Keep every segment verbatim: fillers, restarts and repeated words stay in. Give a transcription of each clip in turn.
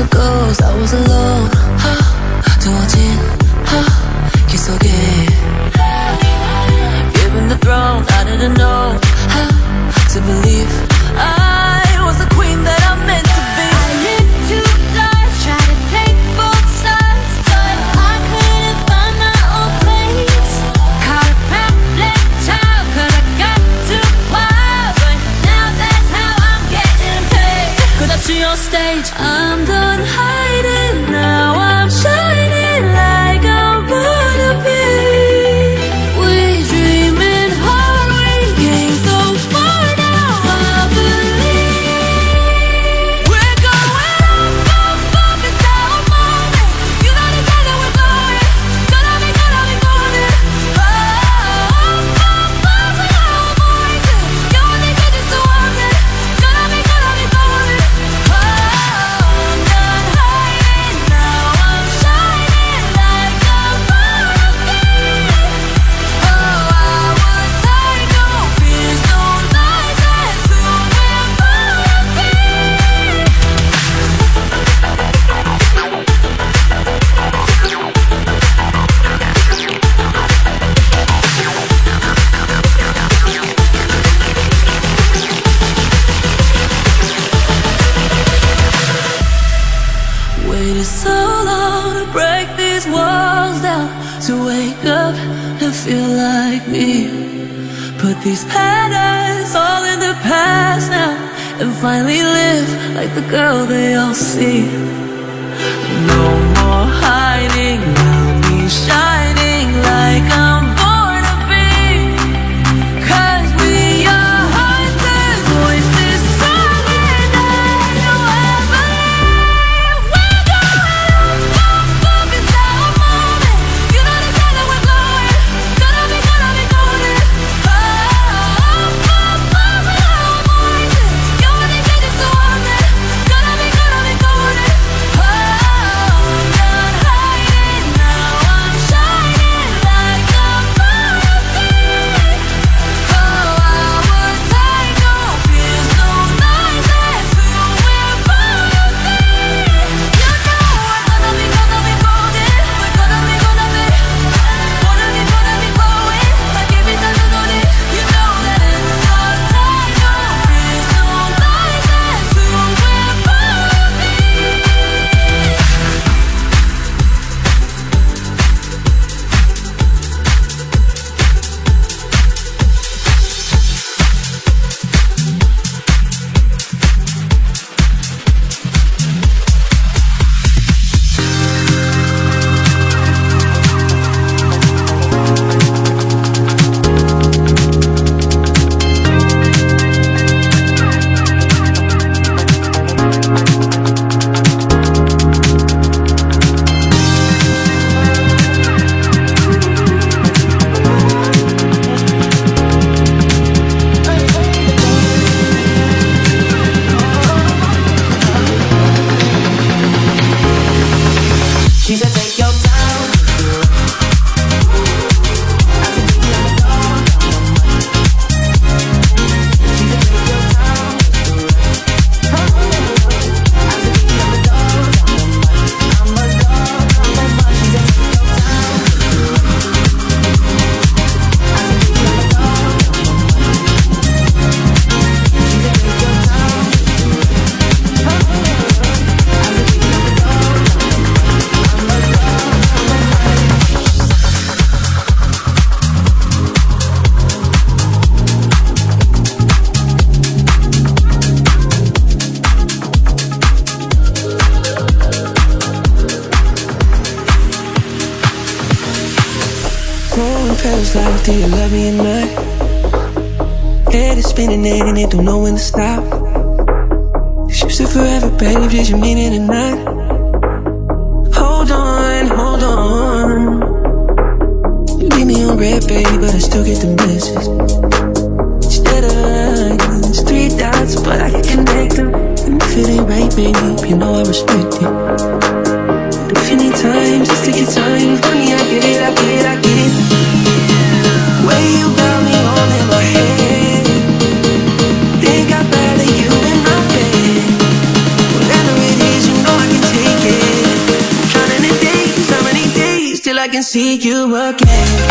a ghost, I was alone. 두어진 길 속에 given the throne, I didn't know how to believe I was the queen that I meant to be. I lived two lives, tried to take both sides, but I couldn't find my own place. Caught a problem child, cause I got too wild, but now that's how I'm getting paid. Cause I see on stage, I'm done hiding, now I'm shining like I'm gonna be. We dreaming hard, we came so far, now I believe. We're going off, off, off, it's our moment. You know the time that we're going, gonna be, gonna be going. Oh, off, off, off, with our voices. You only get this to want it, gonna be, gonna be going. Oh, I'm done hiding, now I'm shining like I'm gonna be. Oh, I would take no fears, no lies, and soon we're gonna be. Waited so long to break these walls down, to wake up and feel like me. Put these patterns all in the past now, and finally live like the girl they all see. No more hiding, now me shining like I'm born to be. Cause we are hunters, voices strong and I know I believe. We're going off, off, it's our moment. You know the time that we're going, gonna be, gonna be going. Oh, off, off, off, with our voices. You only get this to want it, gonna be, gonna be going. Oh, I'm done hiding, now I'm shining like I'm gonna be. Oh, I would take no fears, no lies, and soon we're gonna be. You know we're gonna be, gonna be golden. We're gonna be, gonna be, gonna be, gonna be glowing like every time you know it. You know that it's our time. No fears, no lies, and soon we're gonna be. She said, take your time. I said, be on the dog. She said, take your time. I said, be on the dog. I'm a dog, I'm a dog. She said, take your time. I said, be on the dog. She said, take your time. I said, be on the dog. Throwing petals like, do you love me at night? Head is spinning and it don't know when to stop. You said forever, babe, did you mean it or not? Hold on, hold on. You leave me on red, baby, but I still get the message. Instead of lines, three dots, but I can connect them. And if it ain't right, babe, you know I respect it. But if you need time, just take your time. Honey, I get it, I get it, I get it. Way you got me all in my head. Think I'd rather you in my bed. Whatever it is, you know I can take. can see you again.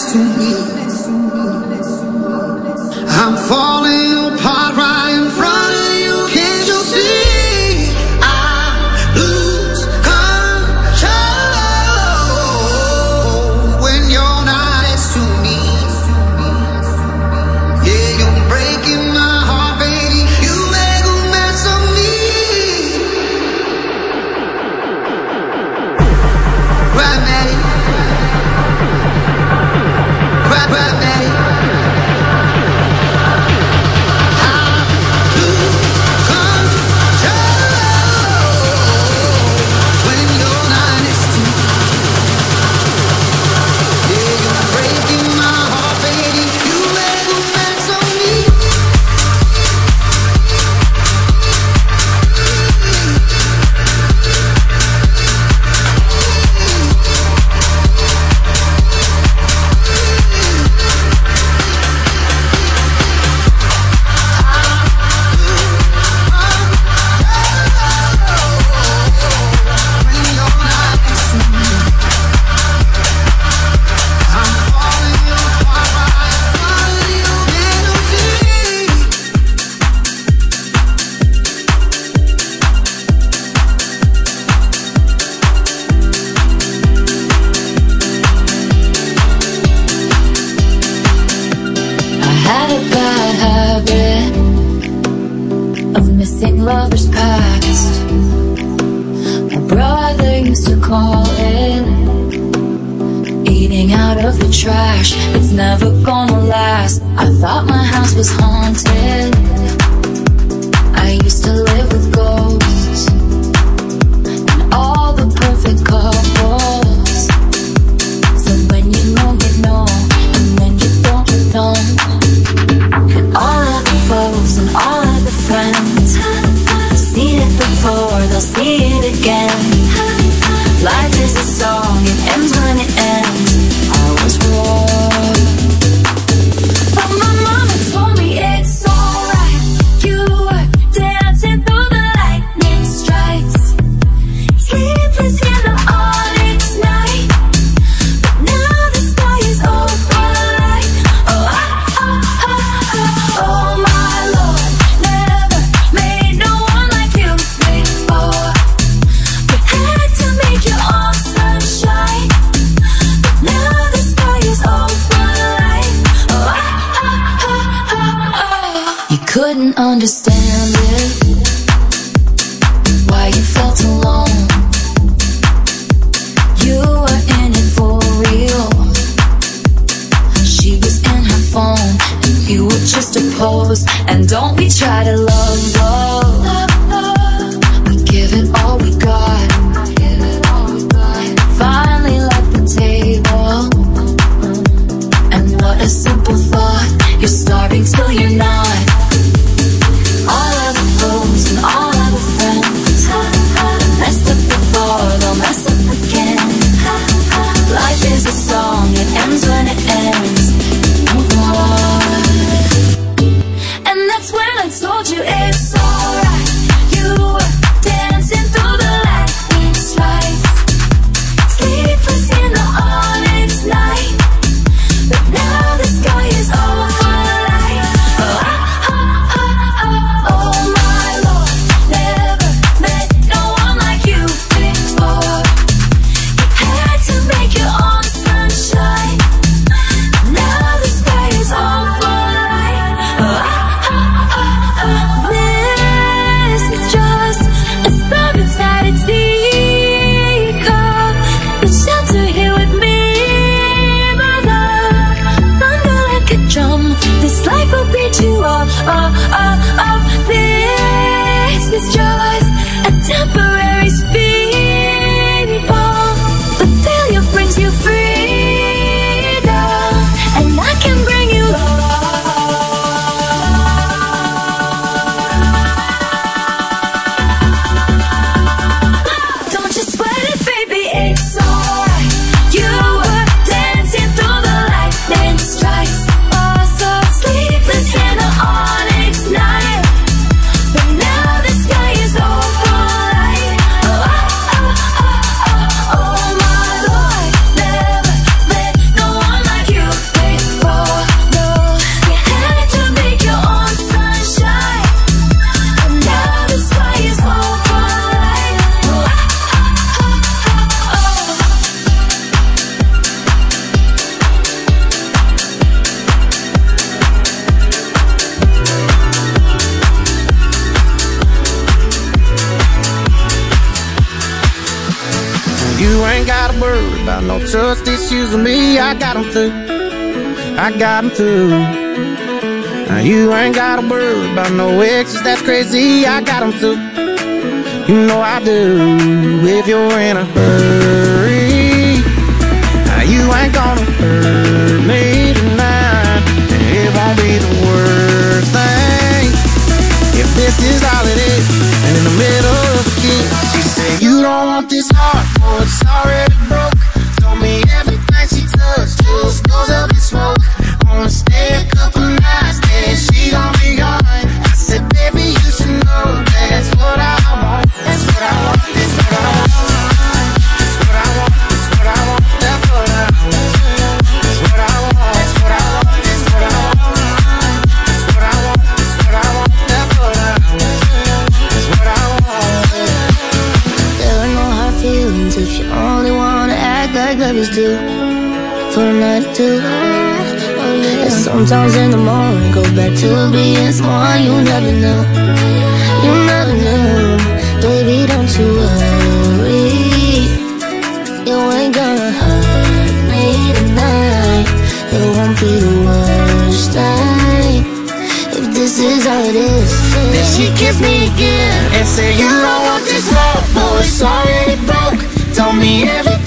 next to me. I'm falling apart right in front of you. Can't you see? I lose control when you're not next to me. Yeah, you're breaking my heart, baby. You make a mess of me. Right, Maddie. Right, right, Maddie. Lovers past. My brother used to call in, eating out of the trash. It's never gonna last. I thought my house was haunted. I used to live with ghosts and all the perfect couples. So when you know, you know, and when you don't, you don't. And all of the foes and all of the friends, seen it before, they'll see it again. Life is a song, it ends when it ends. I was wrong, but my mama told me it's alright. You were dancing through the lightning strikes, sleepless in the onyx night. But now the sky is overlight. Oh, oh, oh, oh, oh, oh my Lord, never made no one like you before. You had to make your own sunshine, but now the sky is overlight. Oh, oh, oh, oh, oh. You couldn't understand it, why you felt alone. You were in it for real. She was in her phone, and you were just a pose. And don't we try to love, love. We give it all we got. Finally left the table, and what a simple thought. You're starving till you're not. All of the foes and all of the friends, messed up before, they'll mess up again. Life is a song, it ends when it ends. Move on. And that's when I told you it's alright. You were dancing through the lightning strikes, sleepless in the onyx night. But now the sky is overlight. Oh, oh, oh, oh, oh my Lord, never met no one like you before. You had to make your own sunshine. Now the sky is overlight. Oh, oh, oh, oh. This is just a storm inside a teacup. The shelter here with me, my love. Thunder like a drum, this life will beat you up, up, up, up. This is just a temporary speed bump, but failure brings you freedom, and I can bring you love. Don't you sweat it, baby, it's alright. You were dancing through the lightning strikes, oh so sleepless in the onyx night. But now the sky is overlight. you ain't gotta worry about no trust issues with me. I got them too, I got them too. Now you ain't gotta worry about no exes, that's crazy. I got them too, you know I do. If you're in a hurry, now you ain't gonna hurt me tonight. It won't be the worst thing if this is all it is. And in the middle of the kiss, she said, you don't want this heart, boy, it's already broke. Told me everything she touched just goes up in smoke. Wanna stay a couple nights, then she gon' be gone. I said, baby, you should know that's what I want. That's what I want, that's what I want. That's what I want, that's what I want. That's what I want. That's what I want, that's what I want. That's what I want. That's what I want, that's what I want. That's what I want. That's what I want. There are no hard feelings if you only wanna act like lovers do. For a night or two, oh yeah. And sometimes in the morning, go back to being someone you never knew. You never knew, baby, don't you worry. You ain't gonna hurt me tonight. It won't be the worst thing if this is all it is. Then she kissed me again and said, you don't want this love, boy, it's already broke. Told me everything